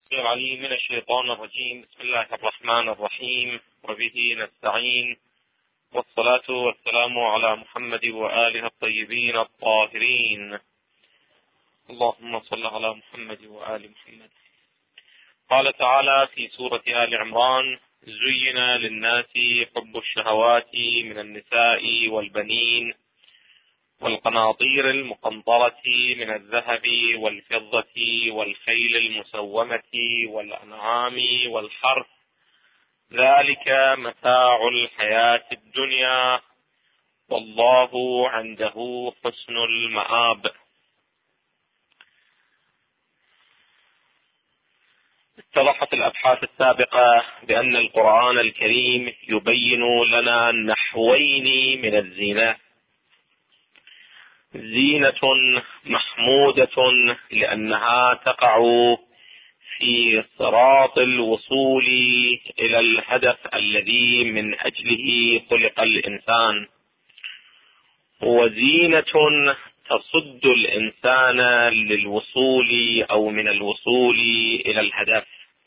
العليم من الشيطان الرجيم. بسم الله الرحمن الرحيم، وبه نستعين، والصلاة والسلام على محمد وآله الطيبين الطاهرين. اللهم صل على محمد وآل محمد. قال تعالى في سورة آل عمران: زين للناس حب الشهوات من النساء والبنين والقناطير المقنطرة من الذهب والفضة والخيل المسومة والأنعام والحرث، ذلك متاع الحياة الدنيا، والله عنده حسن المآب. اتضحت الأبحاث السابقة بأن القرآن الكريم يبين لنا نحوين من الزينة: زينة محمودة لأنها تقع في صراط الوصول إلى الهدف الذي من أجله خلق الإنسان، وزينة تصد الإنسان للوصول أو من الوصول إلى الهدف.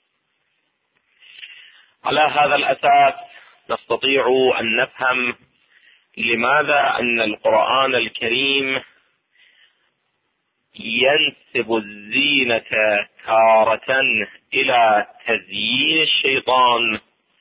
على هذا الأساس نستطيع أن نفهم لماذا أن القرآن الكريم ينسب الزينة تارة إلى تزيين الشيطان،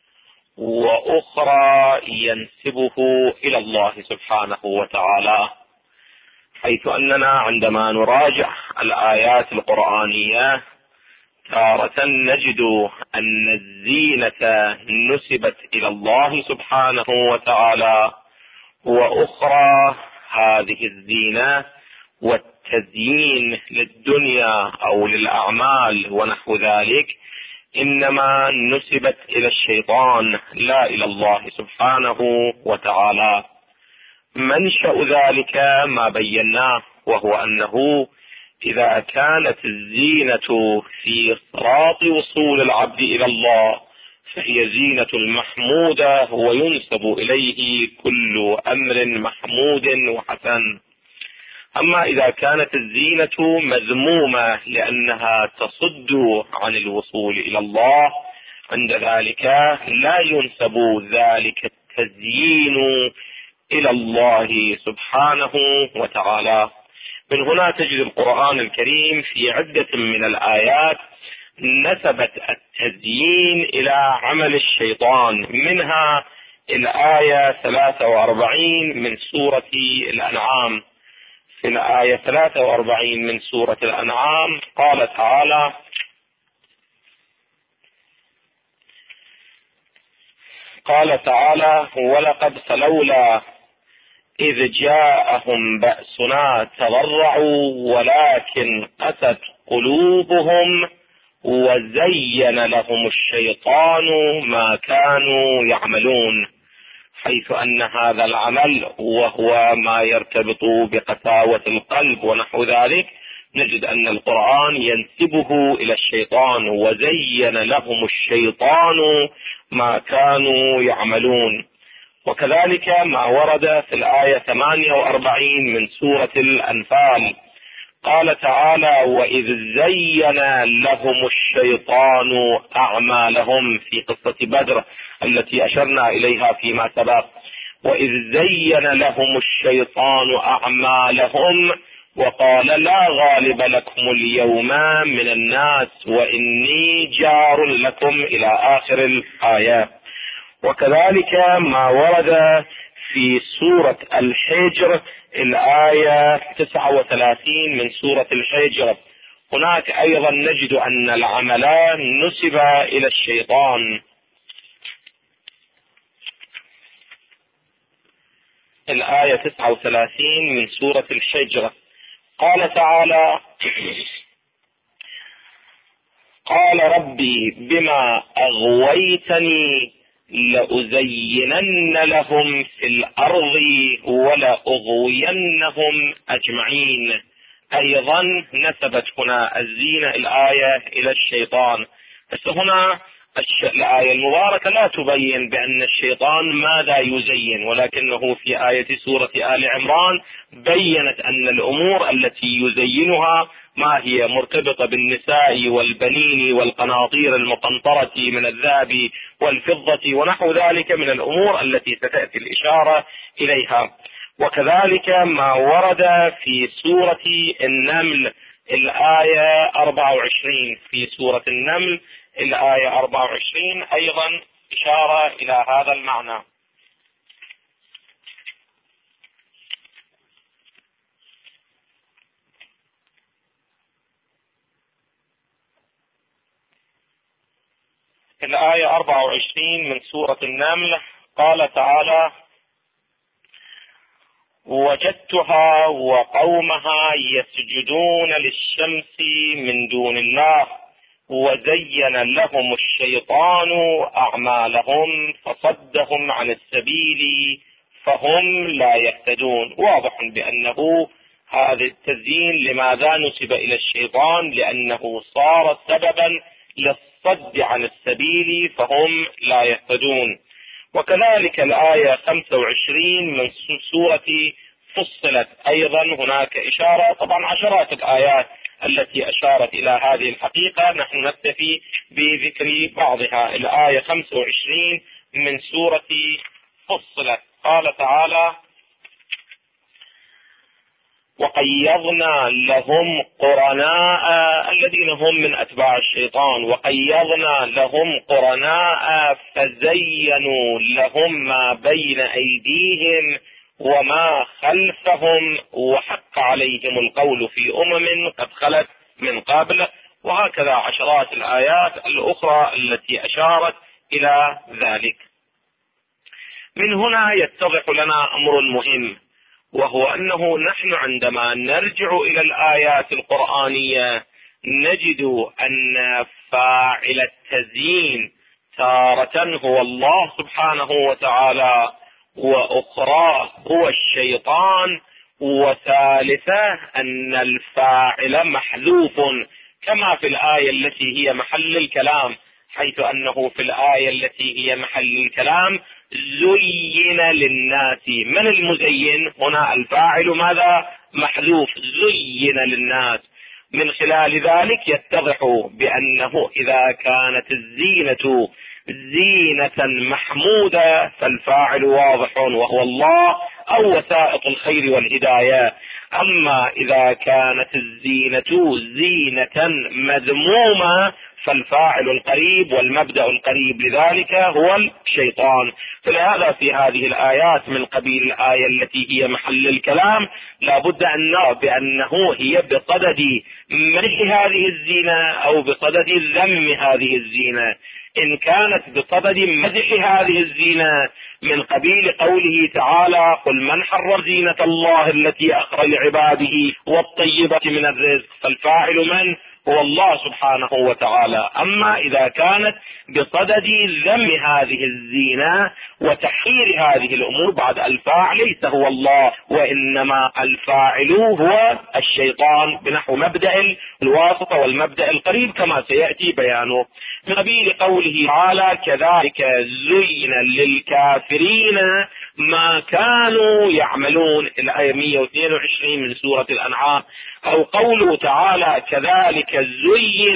وأخرى ينسبه إلى الله سبحانه وتعالى، حيث أننا عندما نراجع الآيات القرآنية تارة نجد أن الزينة نسبت إلى الله سبحانه وتعالى، وأخرى هذه الزينة والتزيين للدنيا أو للأعمال ونحو ذلك إنما نسبت إلى الشيطان لا إلى الله سبحانه وتعالى. منشأ ذلك ما بيناه، وهو أنه إذا كانت الزينة في صراط وصول العبد إلى الله فهي زينة المحمودة، وينسب إليه كل أمر محمود وحسن. أما إذا كانت الزينة مذمومة لأنها تصد عن الوصول إلى الله، عند ذلك لا ينسب ذلك التزيين إلى الله سبحانه وتعالى. من هنا تجد القرآن الكريم في عدة من الآيات نسبت التزيين إلى عمل الشيطان، منها الآية 43 من سورة الأنعام. في الآية 43 من سورة الأنعام قال تعالى: ولقد فلولا إذ جاءهم بأسنا تضرعوا ولكن قست قلوبهم وزين لهم الشيطان ما كانوا يعملون، حيث أن هذا العمل وهو ما يرتبط بقساوة القلب ونحو ذلك نجد أن القرآن ينسبه إلى الشيطان: وزين لهم الشيطان ما كانوا يعملون. وكذلك ما ورد في الآية 48 من سورة الأنفال، قال تعالى: وإذ زين لهم الشيطان أعمالهم، في قصة بدر التي أشرنا إليها فيما سبق. وإذ زين لهم الشيطان أعمالهم وقال: لا غالب لكم اليوم من الناس وإني جار لكم، إلى آخر الآية. وكذلك ما ورد في سورة الحجر الآية 39 من سورة الحجر، هناك أيضا نجد أن العمل نسب إلى الشيطان. الآية 39 من سورة الحجر قال تعالى: قال ربي بما أغويتني لأزينن لهم في الأرض ولأغوينهم أجمعين. أيضا نسبت هنا الزينة الآية إلى الشيطان، بس هنا الآية المباركة لا تبين بأن الشيطان ماذا يزين، ولكنه في آية سورة آل عمران بينت أن الأمور التي يزينها ما هي مرتبطة بالنساء والبنين والقناطير المقنطرة من الذهب والفضة ونحو ذلك من الأمور التي ستأتي الإشارة إليها. وكذلك ما ورد في سورة النمل الآية 24، في سورة النمل الآية 24 أيضا إشارة إلى هذا المعنى. الآية 24 من سورة النمل قال تعالى: وجدتها وقومها يسجدون للشمس من دون الله وزين لهم الشيطان أعمالهم فصدهم عن السبيل فهم لا يهتدون. واضح بأنه هذا التزيين لماذا نسب إلى الشيطان؟ لأنه صار سببا للصد عن السبيل فهم لا يهتدون. وكذلك الآية 25 من سورة فصلت أيضا هناك إشارة، طبعا عشرات الآيات التي أشارت إلى هذه الحقيقة، نحن نكتفي بذكر بعضها. الآية 25 من سورة فصلت قال تعالى: وقيضنا لهم قرناء، الذين هم من أتباع الشيطان، وقيضنا لهم قرناء فزينوا لهم ما بين أيديهم وما خلفهم وحق عليهم القول في أمم قد خلت من قبل. وهكذا عشرات الآيات الأخرى التي أشارت إلى ذلك. من هنا يتضح لنا أمر مهم، وهو أنه نحن عندما نرجع إلى الآيات القرآنية نجد أن فاعل التزيين تارة هو الله سبحانه وتعالى، وأخرى هو الشيطان، وثالثة أن الفاعل محذوف كما في الآية التي هي محل الكلام، حيث أنه في الآية التي هي محل الكلام زين للناس. من المزين هنا؟ الفاعل ماذا؟ محذوف، زين للناس. من خلال ذلك يتضح بأنه إذا كانت الزينة زينة محمودة فالفاعل واضح وهو الله أو وسائط الخير والهداية. أما إذا كانت الزينة زينة مذمومة فالفاعل القريب والمبدأ القريب لذلك هو الشيطان. فلهذا في هذه الآيات من قبيل الآية التي هي محل الكلام لابد أن نرى بأنه هي بصدد مدح هذه الزينة أو بصدد ذم هذه الزينة. إن كانت بصدد مدح هذه الزينة من قبيل قوله تعالى: قل من حرم زينة الله التي أخرج لعباده والطيبة من الرزق، فالفاعل من؟ هو الله سبحانه وتعالى. أما إذا كانت بصدد ذم هذه الزينة وتحقير هذه الأمور بعد الفاعل ليس هو الله، وإنما الفاعل هو الشيطان بنحو مبدأ الواسطة والمبدأ القريب كما سيأتي بيانه. من قبيل قوله تعالى: كذلك زين للكافرين ما كانوا يعملون، الآية 122 من سورة الأنعام. أو قوله تعالى: كذلك زين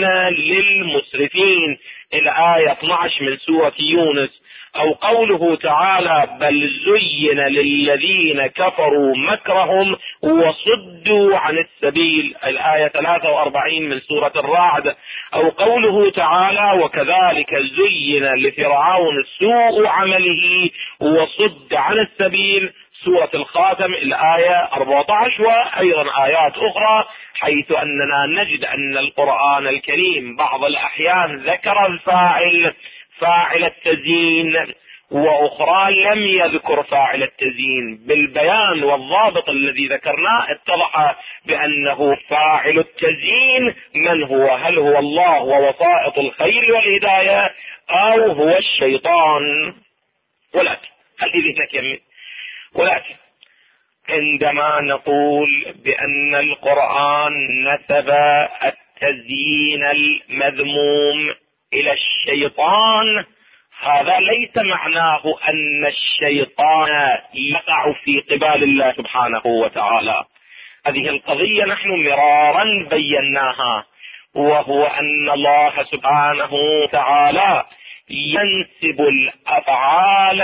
للمسرفين، الآية 12 من سورة يونس. أو قوله تعالى: بل زين للذين كفروا مكرهم وصدوا عن السبيل، الآية 43 من سورة الرعد. أو قوله تعالى: وكذلك زين لفرعون سوء عمله وصد عن السبيل، سورة الخاتم الآية 14. وأيضا آيات أخرى، حيث أننا نجد أن القرآن الكريم بعض الأحيان ذكر الفاعل فاعل التزيين، وأخرى لم يذكر فاعل التزيين. بالبيان والضابط الذي ذكرناه اتضح بأنه فاعل التزيين من هو؟ هل هو الله ووسائط الخير والهداية أو هو الشيطان؟ ولكن عندما نقول بأن القرآن نسب التزيين المذموم إلى الشيطان، هذا ليس معناه أن الشيطان يقع في قبال الله سبحانه وتعالى. هذه القضية نحن مرارا بيناها، وهو أن الله سبحانه وتعالى ينسب الأفعال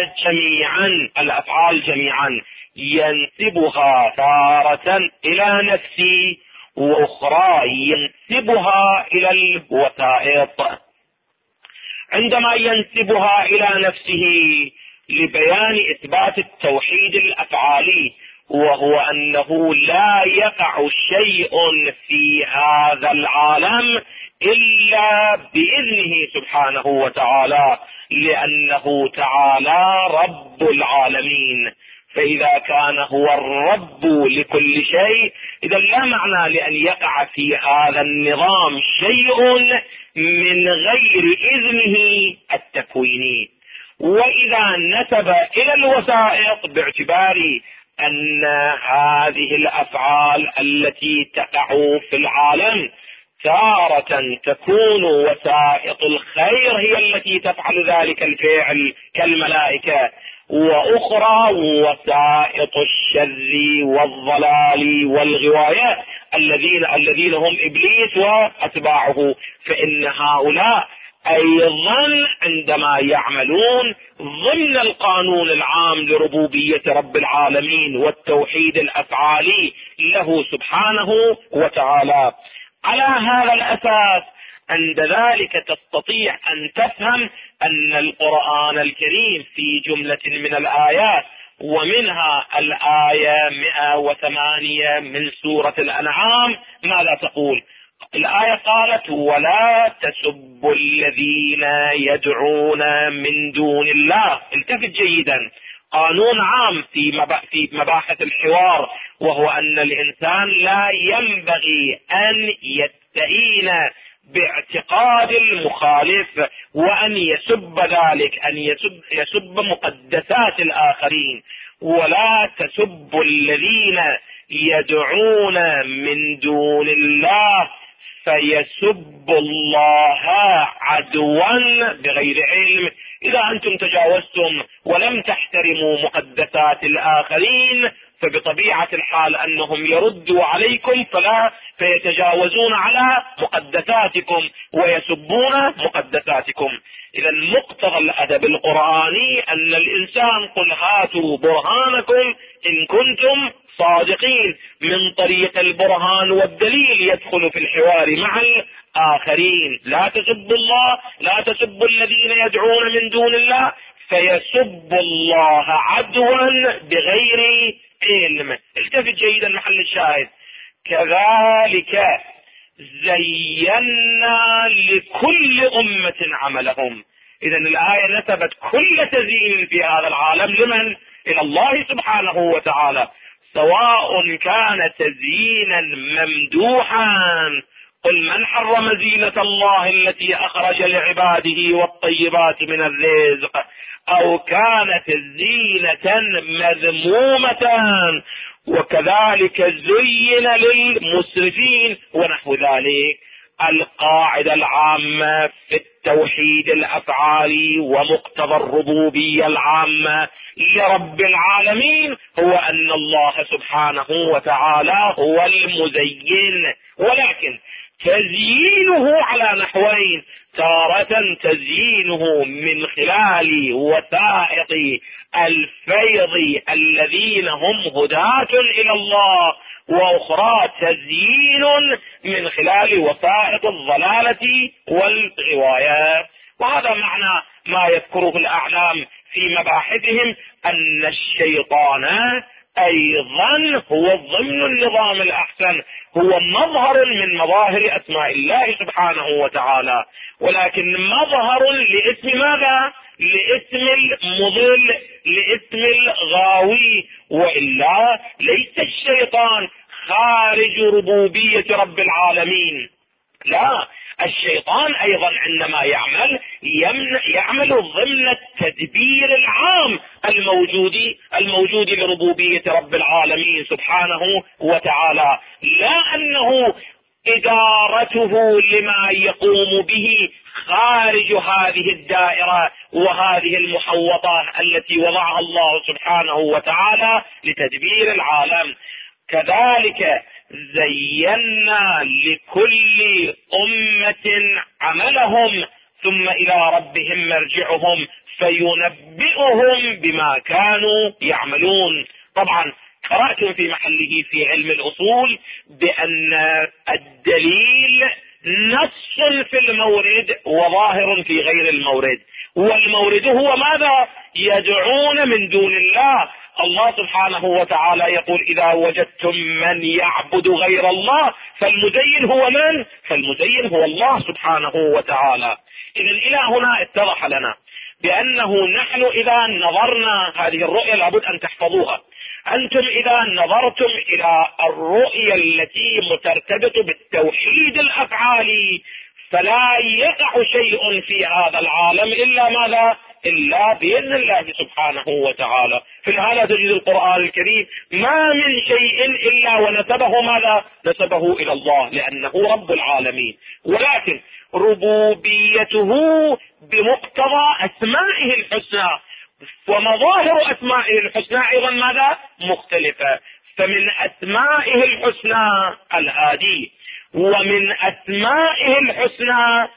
جميعا ينسبها تارة إلى نفسه، وأخرى ينسبها إلى الوسائط. عندما ينسبها إلى نفسه لبيان إثبات التوحيد الأفعالي، وهو أنه لا يقع شيء في هذا العالم إلا بإذنه سبحانه وتعالى، لأنه تعالى رب العالمين. فإذا كان هو الرب لكل شيء، إذا لا معنى لأن يقع في هذا النظام شيء من غير إذنه التكويني. وإذا نسب إلى الوسائط باعتبار أن هذه الأفعال التي تقع في العالم تارة تكون وسائط الخير هي التي تفعل ذلك الفعل كالملائكة، وأخرى وسائط الشر والضلال والغواية الذين هم إبليس وأتباعه، فإن هؤلاء أيضا عندما يعملون ضمن القانون العام لربوبية رب العالمين والتوحيد الأفعالي له سبحانه وتعالى، على هذا الأساس عند ذلك تستطيع أن تفهم أن القرآن الكريم في جملة من الآيات، ومنها الآية 108 من سورة الأنعام، ماذا تقول؟ الآية قالت: ولا تسبوا الذين يدعون من دون الله. التفت جيدا، قانون عام في مباحث الحوار، وهو أن الإنسان لا ينبغي أن يستهين باعتقاد المخالف وأن يسب ذلك، أن يسب مقدسات الآخرين. ولا تسبوا الذين يدعون من دون الله فيسبوا الله عدوا بغير علم. إذا أنتم تجاوزتم ولم تحترموا مقدسات الآخرين، فبطبيعة الحال أنهم يردوا عليكم فيتجاوزون على مقدساتكم ويسبون مقدساتكم. إذا مقتضى الأدب القرآني أن الإنسان: قل هاتوا برهانكم إن كنتم صادقين، من طريق البرهان والدليل يدخل في الحوار مع الآخرين. لا تسبوا الله، لا تسبوا الذين يدعون من دون الله فيسبوا الله عدوا بغير علم. التفت جيدا محل الشاهد: كذلك زينا لكل أمة عملهم. إذا الآية نسبت كل تزيين في هذا العالم لمن؟ إلى الله سبحانه وتعالى، سواء كان تزيينا ممدوحا: قل من حرم زينة الله التي أخرج لعباده والطيبات من الرزق، أو كانت زينة مذمومة وكذلك زين للمسرفين ونحو ذلك. القاعدة العامة في التوحيد الأفعالي ومقتضى الربوبية العامة لرب العالمين هو أن الله سبحانه وتعالى هو المزين، ولكن تزيينه على نحوين: تارة تزيينه من خلال وسائط الفيض الذين هم هداة إلى الله، وأخرى تزيين من خلال وسائط الضلالة والغوايات. وهذا معنى ما يذكره الأعلام في مباحثهم، أن الشيطان أيضا هو ضمن النظام الأحسن، هو مظهر من مظاهر أسماء الله سبحانه وتعالى، ولكن مظهر لاسم ماذا؟ لاسم المضل، لاسم الغاوي. وإلا ليس الشيطان خارج ربوبية رب العالمين، لا، الشيطان أيضا عندما يعمل ضمن التدبير العام الموجود لربوبية رب العالمين سبحانه وتعالى، لا أنه إدارته لما يقوم به خارج هذه الدائرة وهذه المحوطة التي وضعها الله سبحانه وتعالى لتدبير العالم. كذلك زينا لكل أمة عملهم ثم إلى ربهم مرجعهم فينبئهم بما كانوا يعملون. طبعا قرأتم في محله في علم الأصول بأن الدليل نص في المورد وظاهر في غير المورد، والمورد هو ماذا؟ يدعون من دون الله. الله سبحانه وتعالى يقول إذا وجدتم من يعبد غير الله فالمزين هو من؟ فالمزين هو الله سبحانه وتعالى. إذن إلى هنا اتضح لنا بأنه نحن إذا نظرنا هذه الرؤية لابد أن تحفظوها. أنتم إذا نظرتم إلى الرؤية التي مترتبط بالتوحيد الأفعالي فلا يقع شيء في هذا العالم إلا ماذا؟ إلا بإذن الله سبحانه وتعالى. في هذا تجد القرآن الكريم ما من شيء إلا ونسبه ماذا؟ نسبه إلى الله لأنه رب العالمين، ولكن ربوبيته بمقتضى أسمائه الحسنى، ومظاهر أسمائه الحسنى أيضا ماذا؟ مختلفة. فمن أسمائه الحسنى الهادي، ومن أسمائه الحسنى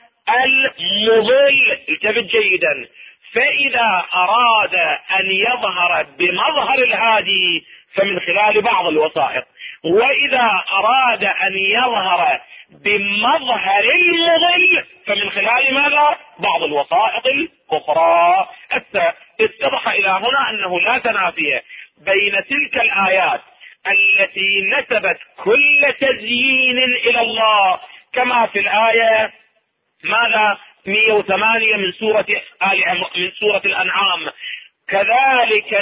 المضل. التفت جيدا، فإذا أراد أن يظهر بمظهر الهادي فمن خلال بعض الوسائط، وإذا أراد أن يظهر بمظهر المضل فمن خلال ماذا؟ بعض الوسائط الأخرى. اتضح إلى هنا أنه لا تنافي بين تلك الآيات التي نسبت كل تزيين إلى الله كما في الآية ماذا؟ 108 من سورة الأنعام، كذلك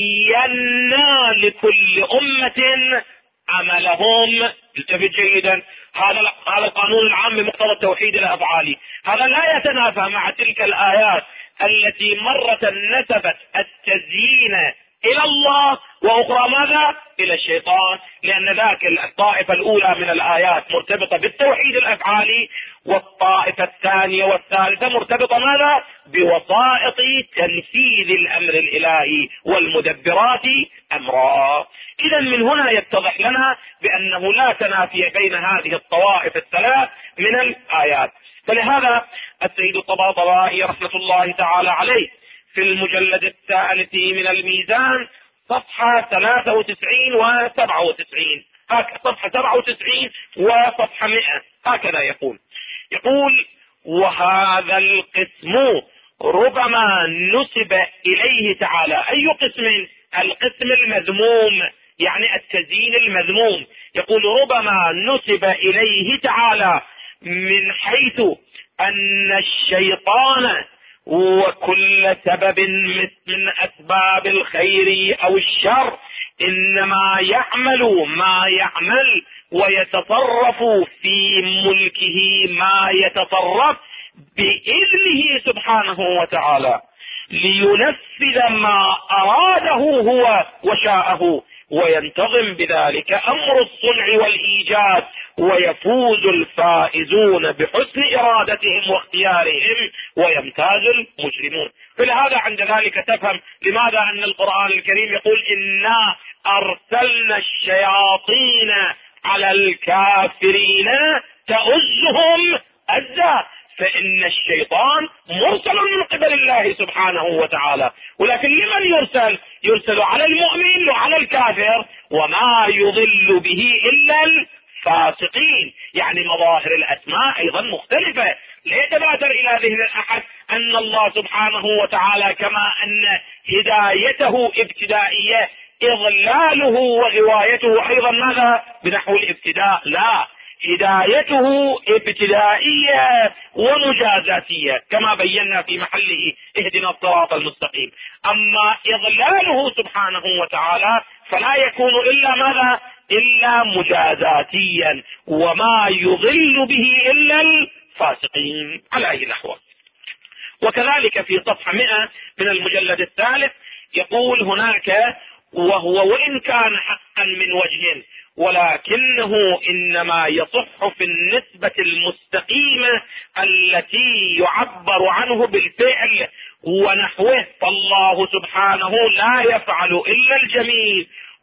زينا لكل أمة عملهم. التفت جيدا، هذا القانون العام بمقتضى التوحيد الأفعالي، هذا لا يتنافى مع تلك الآيات التي مرة نسبت التزيين إلى الله وأخرى ماذا؟ إلى الشيطان، لأن ذاك الطائفة الأولى من الآيات مرتبطة بالتوحيد الأفعالي، والطائفة الثانية والثالثة مرتبطة ماذا؟ بوسائط تنفيذ الأمر الإلهي والمدبرات أمرا. إذا من هنا يتضح لنا بأنه لا تنافي بين هذه الطوائف الثلاث من الآيات. فلهذا السيد الطباطبائي رحمة الله تعالى عليه في المجلد الثالث من الميزان صفحة 93 و97، صفحة 97 وصفحة 100 هكذا يقول وهذا القسم ربما نسب إليه تعالى. أي قسم؟ القسم المذموم، يعني التزيين المذموم. يقول ربما نسب إليه تعالى من حيث أن الشيطان وكل سبب من أسباب الخير أو الشر إنما يعمل ما يعمل ويتصرف في ملكه ما يتصرف بإذنه سبحانه وتعالى لينفذ ما أراده هو وشاءه، وينتظم بذلك أمر الصنع والإيجاد، ويفوز الفائزون بحسن إرادتهم واختيارهم ويمتاز المجرمون. فلهذا عند ذلك تفهم لماذا أن القرآن الكريم يقول إنا أرسلنا الشياطين على الكافرين تؤزهم أزا، فإن الشيطان مرسل من قبل الله سبحانه وتعالى، ولكن لمن يرسل؟ يرسل على المؤمن وعلى الكافر، وما يضل به إلا الفاسقين. يعني مظاهر الأسماء أيضا مختلفة. لا يتبادر إلى ذهن أحد أن الله سبحانه وتعالى كما أن هدايته ابتدائية إضلاله وغوايته أيضا ماذا؟ بنحو الابتداء. لا، هدايته ابتدائية ومجازاتية كما بينا في محله اهدنا الصراط المستقيم. أما إضلاله سبحانه وتعالى فلا يكون إلا ماذا؟ إلا مجازاتيا، وما يضل به إلا الفاسقين على أي نحو. وكذلك في صفحة 100 من المجلد الثالث يقول هناك وهو وإن كان حقا من وجه ولكنه إنما يصح في النسبة المستقيمة التي يعبر عنه بالفعل ونحوه، فالله سبحانه لا يفعل إلا الجميل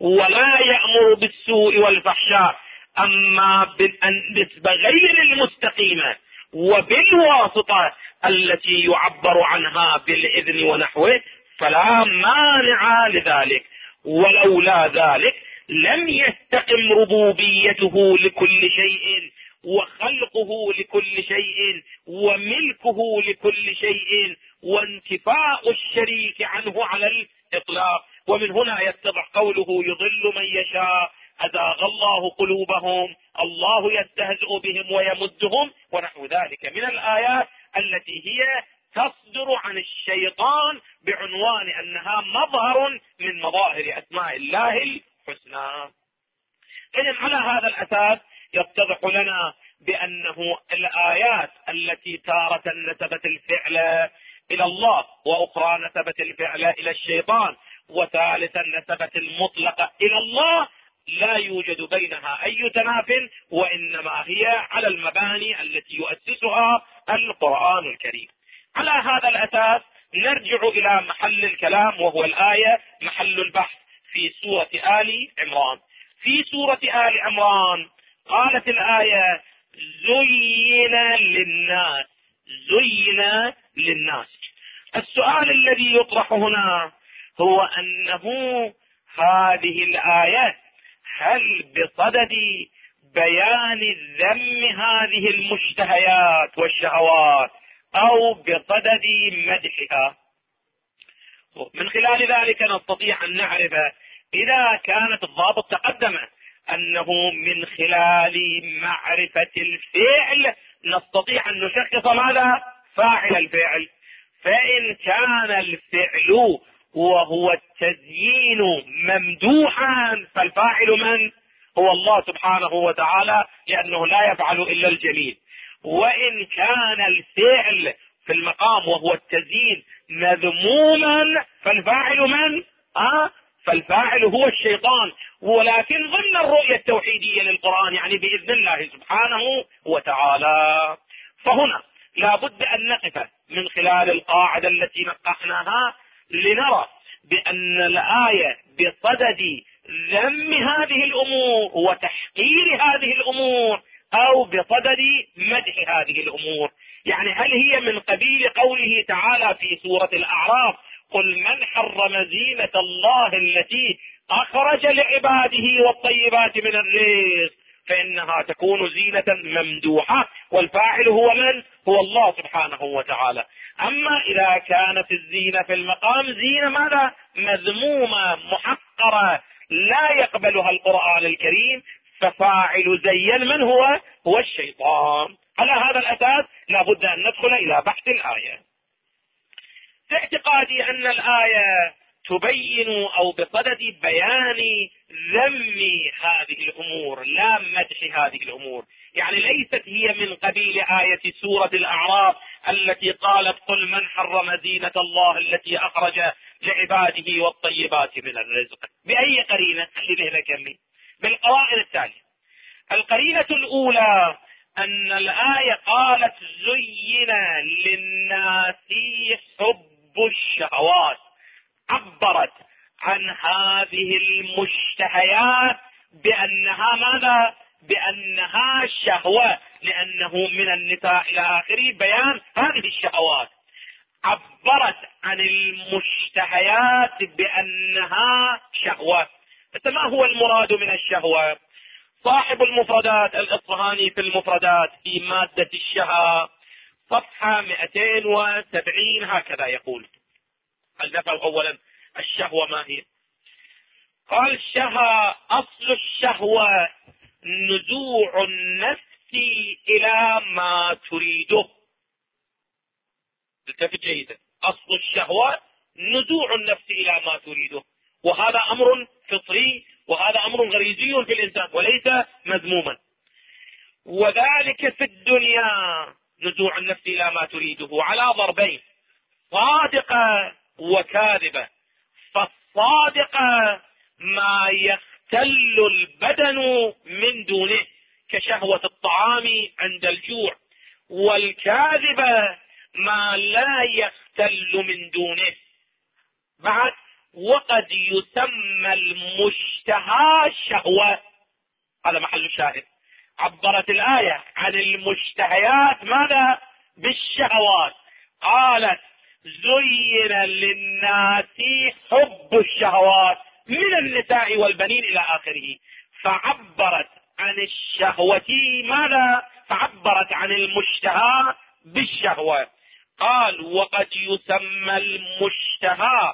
ولا يأمر بالسوء والفحشاء. أما بالنسبة غير المستقيمة وبالواسطة التي يعبر عنها بالإذن ونحوه فلا مانع لذلك، ولولا ذلك لم يستقم ربوبيته لكل شيء وخلقه لكل شيء وملكه لكل شيء وانتفاء الشريك عنه على الإطلاق. ومن هنا يتضح قوله يضل من يشاء أزاغ الله قلوبهم الله يستهزئ بهم ويمدهم ونحو ذلك من الآيات التي هي تصدر عن الشيطان بعنوان أنها مظهر من مظاهر أسماء الله الحسنى. إذن على هذا الأساس يتضح لنا بأنه الآيات التي تارة نسبت الفعل إلى الله وأخرى نسبت الفعل إلى الشيطان وثالثا نسبت المطلق إلى الله لا يوجد بينها أي تناف، وإنما هي على المباني التي يؤسسها القرآن الكريم. على هذا الأساس نرجع إلى محل الكلام وهو الآية محل البحث في سورة آل عمران. في سورة آل عمران قالت الآية زين للناس. زين للناس. السؤال الذي يطرح هنا هو أنه هذه الآية هل بصدد بيان ذم هذه المشتهيات والشهوات أو بصدد مدحها؟ من خلال ذلك نستطيع أن نعرف إذا كانت الضابط تقدم أنه من خلال معرفة الفعل نستطيع أن نشخص ماذا؟ فاعل الفعل. فإن كان الفعل وهو التزيين ممدوحا فالفاعل من؟ هو الله سبحانه وتعالى لأنه لا يفعل إلا الجميل. وإن كان الفعل في المقام وهو التزيين مذموما فالفاعل من؟ فالفاعل هو الشيطان، ولكن ضمن الرؤية التوحيدية للقرآن يعني بإذن الله سبحانه وتعالى. فهنا لا بد أن نقف من خلال القاعدة التي نقحناها لنرى بأن الآية بصدد ذم هذه الأمور وتحقير هذه الأمور أو بصدد مدح هذه الأمور. يعني هل هي من قبيل قوله تعالى في سورة الأعراف قل من حرم زينة الله التي أخرج لعباده والطيبات من الرزق، فإنها تكون زينة ممدوحة والفاعل هو من؟ هو الله سبحانه وتعالى. أما إذا كانت الزينة في المقام زينة ماذا؟ مذمومة محقرة لا يقبلها القرآن الكريم ففاعل زين من هو؟ هو الشيطان. على هذا الأساس لا بد أن ندخل إلى بحث الآية. في اعتقادي أن الآية تبين أو بصدد بيان ذم هذه الأمور لا مدح هذه الأمور. يعني ليست هي من قبيل آية سورة الأعراف التي قالت قل من حرم زينة الله التي أخرج لعباده والطيبات من الرزق. بأي قرينة؟ بالقرائن التالية. القرينة الأولى أن الآية قالت زين للناس حب الشهوات، عبرت عن هذه المشتهيات بأنها ماذا؟ بأنها شهوة، لأنه من النساء إلى آخره بيان هذه الشهوات. عبرت عن المشتهيات بأنها شهوة. ما هو المراد من الشهوة؟ صاحب المفردات الإصفهاني في المفردات في مادة الشهى صفحة 270 هكذا يقول. النفع أولا الشهوة ما هي؟ قال الشهى أصل الشهوة نزوع النفس إلى ما تريده. التفت جيدا. أصل الشهوة نزوع النفس إلى ما تريده، وهذا أمر فطري وهذا أمر غريزي في الإنسان وليس مذموما. وذلك في الدنيا نزوع النفس إلى ما تريده على ضربين: صادقة وكاذبة. فالصادقة ما يختل البدن من دونه كشهوة الطعام عند الجوع، والكاذبة ما لا يختل من دونه. بعد وقد يسمى المشتهى شهوة. هذا محل الشاهد. عبرت الآية عن المشتهيات ماذا؟ بالشهوات. قالت زين للناس حب الشهوات من النساء والبنين إلى آخره، فعبرت عن الشهوة ماذا؟ فعبرت عن المشتهى بالشهوة. قال وقد يسمى المشتهى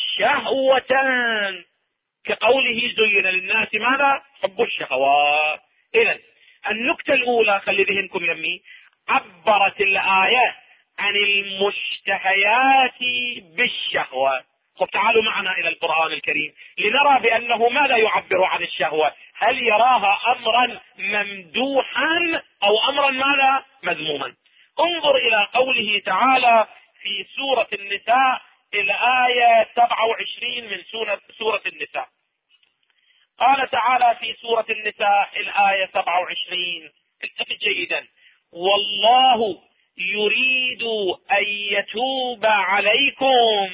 شهوة كقوله زين للناس ماذا؟ حب الشهوات. إذن النكتة الأولى خلي ذهنكم يمي، عبرت الآية عن المشتهيات بالشهوة. طب تعالوا معنا إلى القرآن الكريم لنرى بأنه ماذا يعبر عن الشهوة. هل يراها أمرا ممدوحا أو أمرا ماذا؟ مذموما. انظر إلى قوله تعالى في سورة النساء الآية 27 من سورة النساء. قال تعالى في سورة النساء الآية 27، التفت جيدا: والله يريد أن يتوب عليكم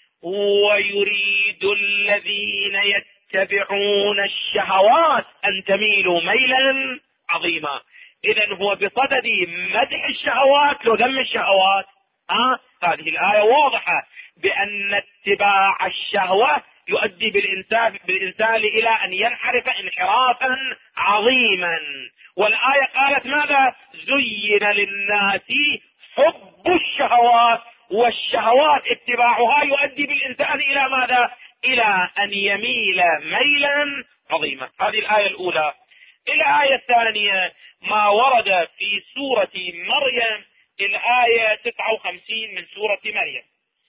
ويريد الذين يتبعون الشهوات أن تميلوا ميلا عظيما. إذن هو بصدد مدح الشهوات وذم الشهوات. هذه الآية واضحة بأن اتباع الشهوة يؤدي بالإنسان إلى أن ينحرف انحرافا عظيما. والآية قالت ماذا؟ زين للناس حب الشهوات، والشهوات اتباعها يؤدي بالإنسان إلى ماذا؟ إلى أن يميل ميلا عظيما. هذه الآية الأولى. الآية الثانية ما ورد في سورة مريم الآية 59 من سورة مريم.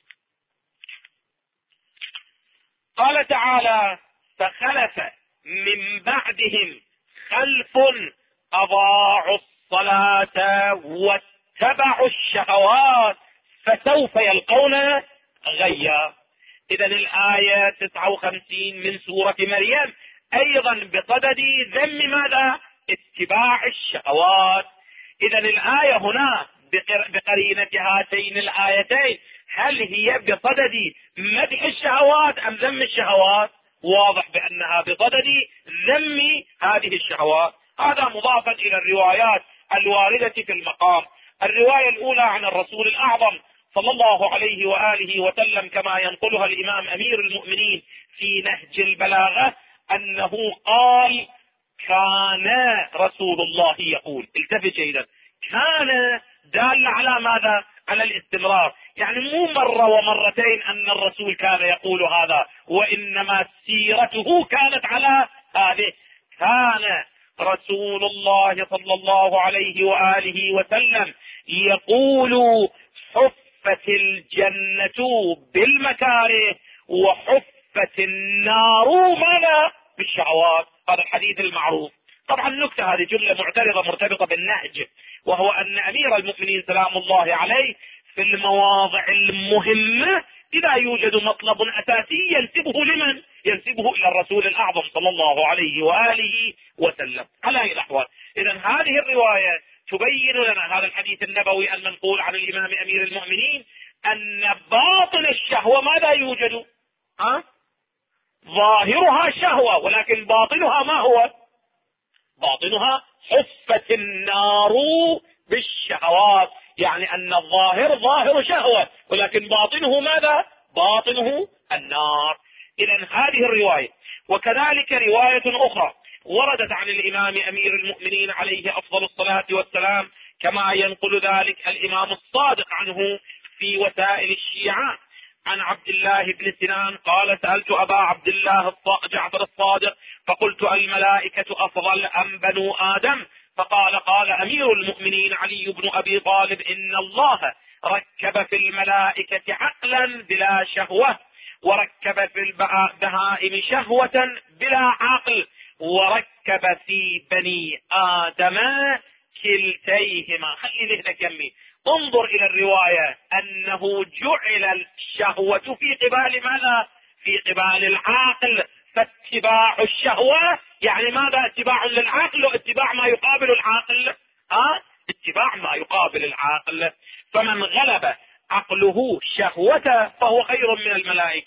قال تعالى: فخلف من بعدهم خلف أضاعوا الصلاة واتبعوا الشهوات فسوف يلقون غيا. إذن الآية 59 من سورة مريم أيضا بصدد ذم ماذا؟ اتباع الشهوات. إذن الآية هنا بقرينة هاتين الآيتين هل هي بصدد مدح الشهوات أم ذم الشهوات؟ واضح بأنها بصدد ذم هذه الشهوات. هذا مضافا إلى الروايات الواردة في المقام. الرواية الأولى عن الرسول الأعظم صلى الله عليه وآله وسلم كما ينقلها الإمام أمير المؤمنين في نهج البلاغة أنه قال: كان رسول الله يقول. التفت جيدا، كان دال على ماذا؟ على الاستمرار، يعني مو مرة ومرتين أن الرسول كان يقول هذا، وإنما سيرته كانت على هذه. كان رسول الله صلى الله عليه وآله وسلم يقول: حفت الجنة بالمكاره وحفت النار ماذا؟ بالشهوات. هذا الحديث المعروف. طبعا النكتة هذه جملة معترضة مرتبطة بالنهج، وهو أن أمير المؤمنين سلام الله عليه في المواضع المهمة إذا يوجد مطلب أساسي ينسبه لمن؟ ينسبه إلى الرسول الأعظم صلى الله عليه وآله وسلم على أي الأحوال. إذن هذه الرواية تبين لنا هذا الحديث النبوي المنقول عن الإمام أمير المؤمنين أن باطن الشهوة ماذا يوجد؟ ظاهرها شهوة، ولكن باطنها ما هو؟ باطنها حفت النار بالشهوات، يعني أن الظاهر ظاهر شهوة ولكن باطنه ماذا؟ باطنه النار. إذن هذه الرواية. وكذلك رواية أخرى وردت عن الإمام أمير المؤمنين عليه أفضل الصلاة والسلام كما ينقل ذلك الإمام الصادق عنه في وسائل الشيعة عن عبد الله بن سنان قال: سألت أبا عبد الله جعفر الصادق فقلت: الملائكة أفضل أم بنو آدم؟ فقال: قال أمير المؤمنين علي بن أبي طالب: إن الله ركب في الملائكة عقلا بلا شهوة، وركب في البهائم شهوة بلا عقل، وركب في بني آدم كلتيهما. خلي ذهنك يمي، انظر إلى الرواية أنه جعل الشهوة في قبال ماذا؟ في قبال العاقل. فاتباع الشهوة يعني ماذا؟ اتباع للعقل، واتباع ما يقابل العاقل. اتباع ما يقابل العاقل. فمن غلب عقله شهوته فهو خير من الملائكة،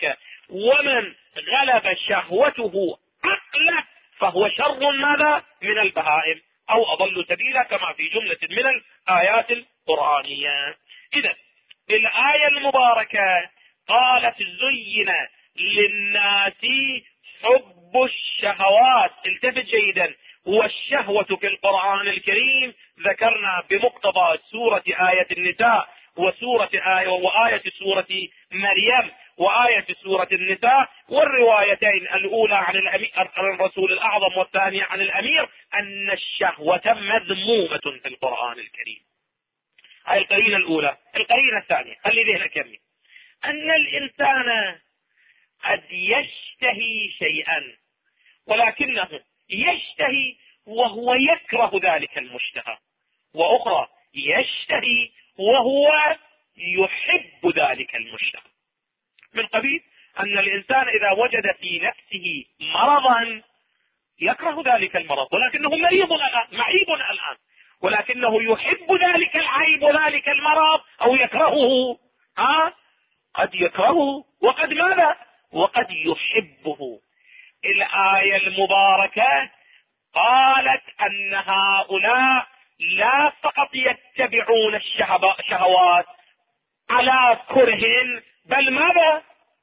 ومن غلب شهوته عقله فهو شر ماذا من البهائم او اضل سبيلا، كما في جملة من الايات القرآنية. اذا الآية المباركة قالت زين للناس حب الشهوات. التفت جيدا، والشهوة في القرآن الكريم ذكرنا بمقتضى سورة آية النساء وآية سورة مريم وآية سورة النساء، والروايتين الأولى عن الرسول الأعظم والثانية عن الأمير، أن الشهوة مذمومة في القرآن الكريم. هاي القرينة الأولى. القرينة الثانية خلي ذهنك كمي، أن الإنسان قد يشتهي شيئا ولكنه يشتهي وهو يكره ذلك المشتهى، وأخرى يشتهي وهو يحب ذلك المشتهى. من قبيل أن الإنسان إذا وجد في نفسه مرضا يكره ذلك المرض ولكنه مريض الآن، معيب الآن، ولكنه يحب ذلك العيب وذلك المرض أو يكرهه. قد يكرهه وقد ماذا؟ وقد يحبه. الآية المباركة قالت أن هؤلاء لا فقط يتبعون الشهوات على كره، بل ماذا؟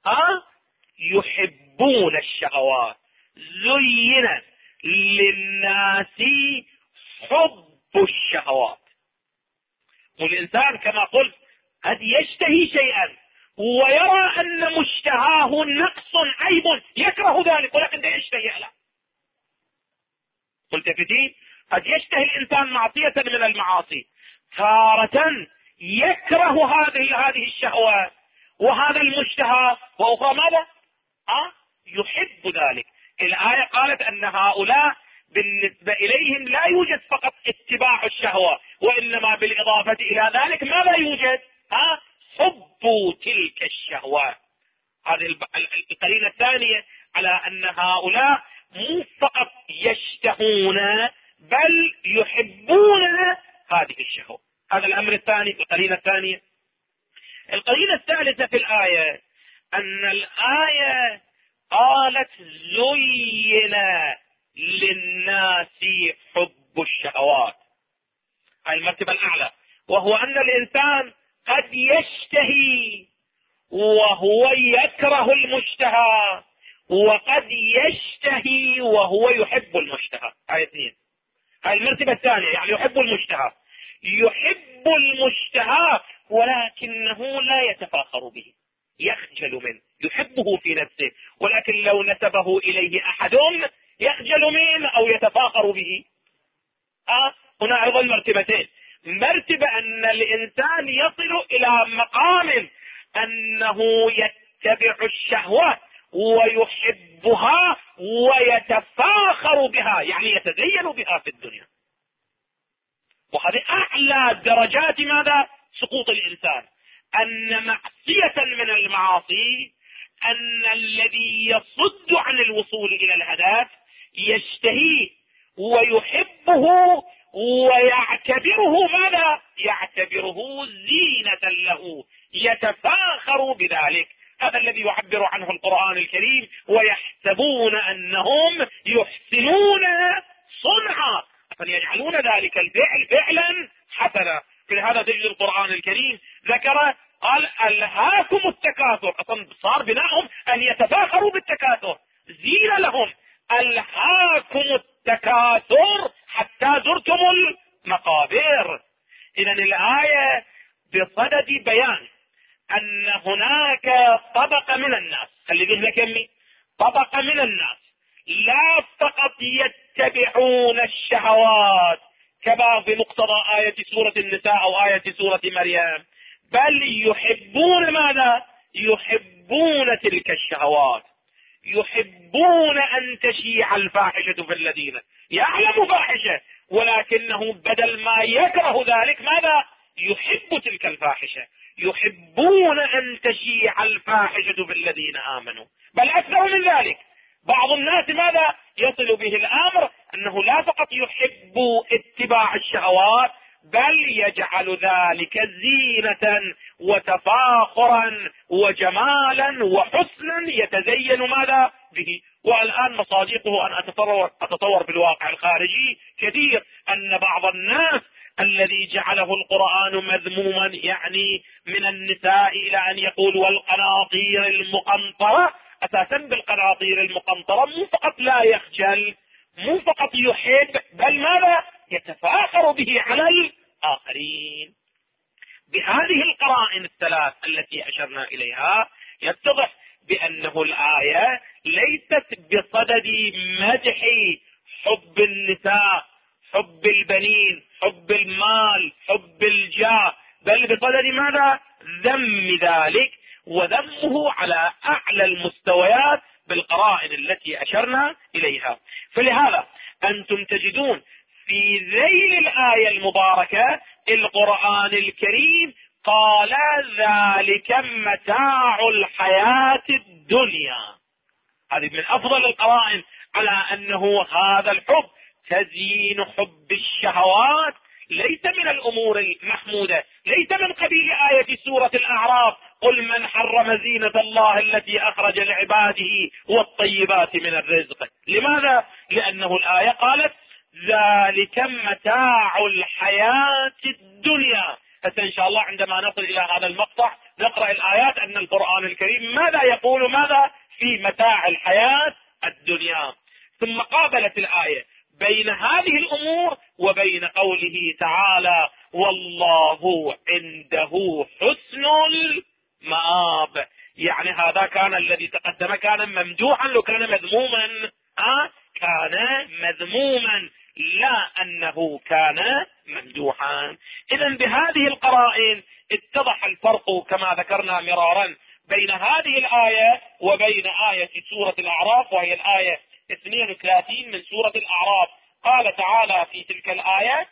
يحبون الشهوات. زين للناس حب الشهوات. والإنسان كما قلت قد يشتهي شيئا ويرى أن مشتهاه نقص عيب يكره ذلك ولكن لا يشتهي له. قلت فتين قد يشتهي الإنسان معصية من المعاصي، تارة يكره هذه الشهوة وهذا المشتهى، وأخرى ماذا؟ يحب ذلك. الآية قالت أن هؤلاء بالنسبة إليهم لا يوجد فقط اتباع الشهوة، وإنما بالإضافة إلى ذلك ماذا يوجد؟ حب تلك الشهوة. هذه القرينة الثانية على أن هؤلاء مو فقط يشتهون بل يحبون هذه الشهوة. هذا الأمر الثاني، القرينة الثانية. القرينة الثالثة في الآية أن الآية قالت زين للناس حب الشهوات، هاي المرتبة الأعلى، وهو أن الإنسان قد يشتهي وهو يكره المشتهى وقد يشتهي وهو يحب المشتهى. هاي اثنين. هاي المرتبة الثانية، يعني يحب المشتهى، يحب المشتهى ولكنه لا يتفاخر به، يخجل منه، يحبه في نفسه، ولكن لو نسبه إليه أحد يخجل منه أو يتفاخر به. هنا أيضا مرتبتين. مرتبة أن الإنسان يصل إلى مقام أنه يتبع الشهوة ويحبها ويتفاخر بها، يعني يتزين بها في الدنيا، وهذه أعلى درجات ماذا؟ سقوط الإنسان. أن معصية من المعاصي أن الذي يصد عن الوصول إلى الهدف يشتهيه ويحبه ويعتبره ماذا؟ يعتبره زينة له، يتفاخر بذلك. هذا الذي يعبر عنه القرآن الكريم: ويحسبون أنهم يحسنون صنعا، فليجعلون ذلك الفعل فعلا حسنا. في هذا تجد القرآن الكريم ذكر قال ألهاكم التكاثر، أصلا صار بناءهم أن يتفاخروا بالتكاثر، زين لهم ألهاكم التكاثر حتى زرتم المقابر. إذن الآية بصدد بيان أن هناك طبقة من الناس، خلي ذهنك يمي، طبقة من الناس لا فقط يتبعون الشهوات كما بمقتضى آية سورة النساء أو آية سورة مريم، بل يحبون ماذا؟ يحبون تلك الشهوات، يحبون أن تشيع الفاحشة في الذين يعلم فاحشة، ولكنه بدل ما يكره ذلك ماذا؟ يحب تلك الفاحشة، يحبون أن تشيع الفاحشة في الذين آمنوا. بل أكثر من ذلك، بعض الناس ماذا يصل به الأمر؟ أنه لا فقط يحب اتباع الشهوات بل يجعل ذلك زينة وتفاخرا وجمالا وحسنا يتزين ماذا به. والآن مصادقه أن أتصور في الواقع الخارجي كثير أن بعض الناس الذي جعله القرآن مذموما، يعني من النساء إلى أن يقول والقناطير المقنطرة، أساسا بالقناطير المقنطرة مو فقط لا يخجل، مو فقط يحب، بل ماذا يتفاخر به على الآخرين. بهذه القرائن الثلاث التي أشرنا إليها يتضح بأنه الآية ليست بصدد مدح حب النساء، حب البنين، حب المال، حب الجاه، بل بصدد ماذا؟ ذم ذلك، وذمه على أعلى المستويات بالقرائن التي أشرنا إليها. فلهذا أنتم تجدون في ذيل الآية المباركة القرآن الكريم قال ذلك متاع الحياة الدنيا. هذه من أفضل القرائن على أنه هذا الحب تزيين حب الشهوات ليس من الأمور المحمودة، ليس من قبيل آية سورة الأعراف قل من حرم زينة الله التي أخرج لعباده والطيبات من الرزق. لماذا؟ لأنه الآية قالت ذلك متاع الحياة الدنيا. إن شاء الله عندما نصل إلى هذا المقطع نقرأ الآيات أن القرآن الكريم ماذا يقول ماذا في متاع الحياة الدنيا. ثم قابلت الآية بين هذه الأمور وبين قوله تعالى والله عنده حسن المآب. يعني هذا كان الذي تقدم كان ممدوحا، لو كان مذموما كان مذموما، لا أنه كان ممدوحا. إذا بهذه القرائن اتضح الفرق كما ذكرنا مرارا بين هذه الآية وبين آية سورة الأعراف، وهي الآية 32 من سورة الأعراف. قال تعالى في تلك الآية،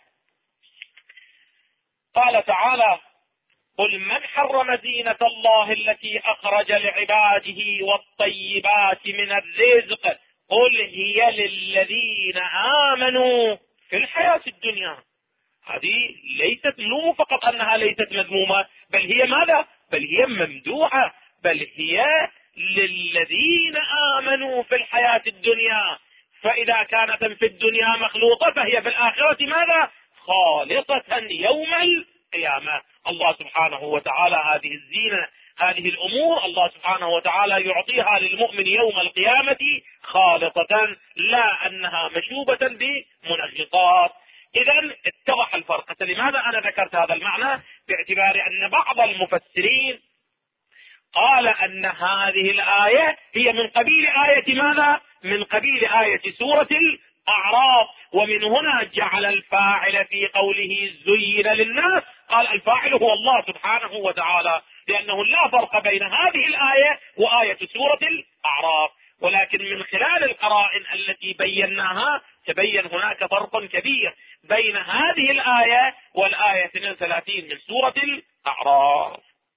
قال تعالى قل من حرم زينة الله التي أخرج لعباده والطيبات من الرزق قل هي للذين آمنوا في الحياة الدنيا. هذه ليست مو فقط أنها ليست مذمومة، بل هي ماذا؟ بل هي ممدوحة، بل هي للذين آمنوا في الحياة الدنيا. فإذا كانت في الدنيا مخلوطة فهي في الآخرة ماذا؟ خالصة يوم القيامة. الله سبحانه وتعالى هذه الزينة، هذه الأمور الله سبحانه وتعالى يعطيها للمؤمن يوم القيامة خالصة، لا أنها مشوبة بمنغصات. إذا اتضح الفرق. لماذا أنا ذكرت هذا المعنى؟ باعتبار أن بعض المفسرين قال أن هذه الآية هي من قبيل آية ماذا؟ من قبيل آية سورة الأعراف، ومن هنا جعل الفاعل في قوله زين للناس، قال الفاعل هو الله سبحانه وتعالى، لأنه لا فرق بين هذه الآية وآية سورة الأعراف. ولكن من خلال القرائن التي بيناها تبين هناك فرق كبير بين هذه الآية والآية 32 من سورة الأعراف.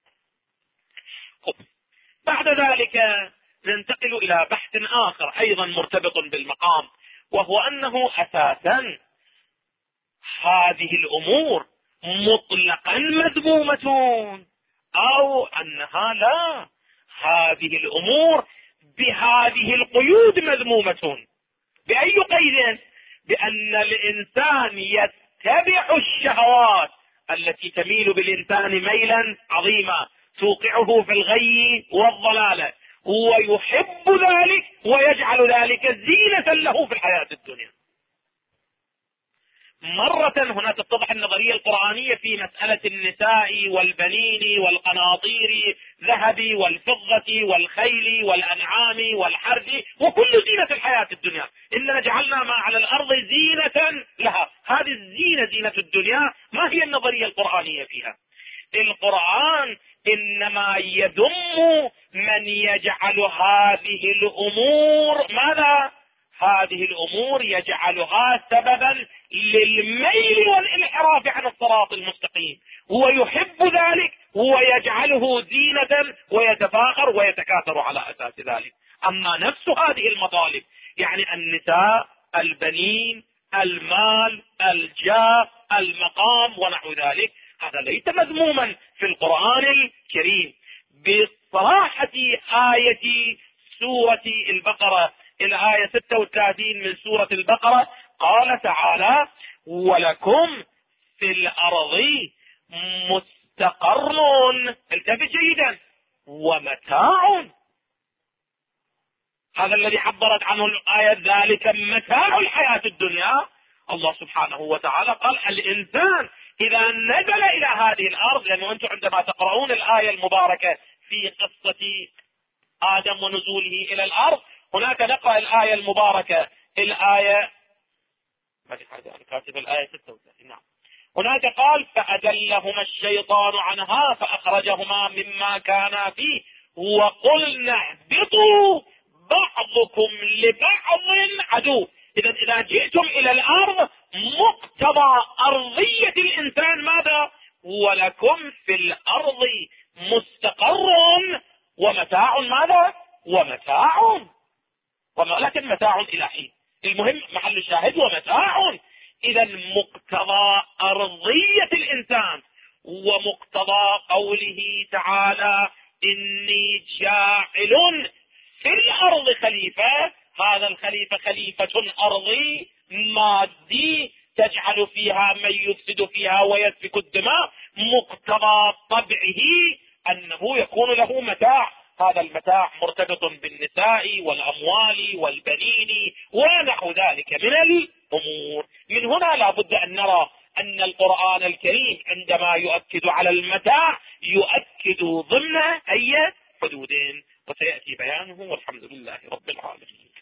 بعد ذلك ننتقل إلى بحث آخر أيضا مرتبط بالمقام، وهو أنه أساسا هذه الأمور مطلقا مذمومة، أو أنها لا، هذه الأمور بهذه القيود مذمومة. بأي قيد؟ بأن الإنسان يتبع الشهوات التي تميل بالإنسان ميلا عظيما توقعه في الغي والضلال، ويحب ذلك ويجعل ذلك زينة له في الحياة الدنيا. مرة هنا تتضح النظرية القرآنية في مسألة النساء والبنين والقناطير الذهب والفضة والخيل والأنعام والحرث وكل زينة الحياة الدنيا. إننا جعلنا ما على الأرض زينة لها. هذه الزينة زينة الدنيا. ما هي النظرية القرآنية فيها؟ القرآن إنما يذم من يجعل هذه الأمور ماذا؟ هذه الأمور يجعلها سببا للميل والانحراف عن الصراط المستقيم، هو يحب ذلك، هو يجعله زينة ويتفاخر ويتكاثر على أساس ذلك. أما نفس هذه المطالب، يعني النساء، البنين، المال، الجاه، المقام ونحو ذلك، هذا ليس مذموما في القرآن الكريم. بصراحة آية سورة البقرة الآية 36 من سورة البقرة قال تعالى: ولكم في الأرض مستقر، التفت جيدا، ومتاع. هذا الذي عبرت عنه الآية، ذلك متاع الحياة الدنيا. الله سبحانه وتعالى قال الإنسان إذا نزل إلى هذه الأرض، لأنه أنتم عندما تقرؤون الآية المباركة في قصة آدم ونزوله إلى الأرض، هناك نقرأ الآية المباركة، الآية ما في حاجة، أنا كاتب الآية 36. نعم، هناك قال: فأدلهما الشيطان عنها فأخرجهما مما كانا فيه وقلنا اهبطوا بعضكم لبعض عدو. إذا جئتم إلى الأرض، مقتضى أرضية الإنسان ماذا؟ ولكم في الأرض مستقر ومتاع. ماذا؟ ومتاع، لكن متاع إلى حين. المهم محل الشاهد ومتاع. إذا مقتضى أرضية الإنسان ومقتضى قوله تعالى: إني جاعل في الأرض خليفة، هذا الخليفة خليفة أرضي مادي تجعل فيها من يفسد فيها ويسفك الدماء، مقتضى طبعه أنه يكون له متاع. هذا المتاع مرتبط بالنساء والأموال والبنين ونحو ذلك من الأمور. من هنا لا بد أن نرى أن القرآن الكريم عندما يؤكد على المتاع يؤكد ضمن أي حدود، وسيأتي بيانه، والحمد لله رب العالمين.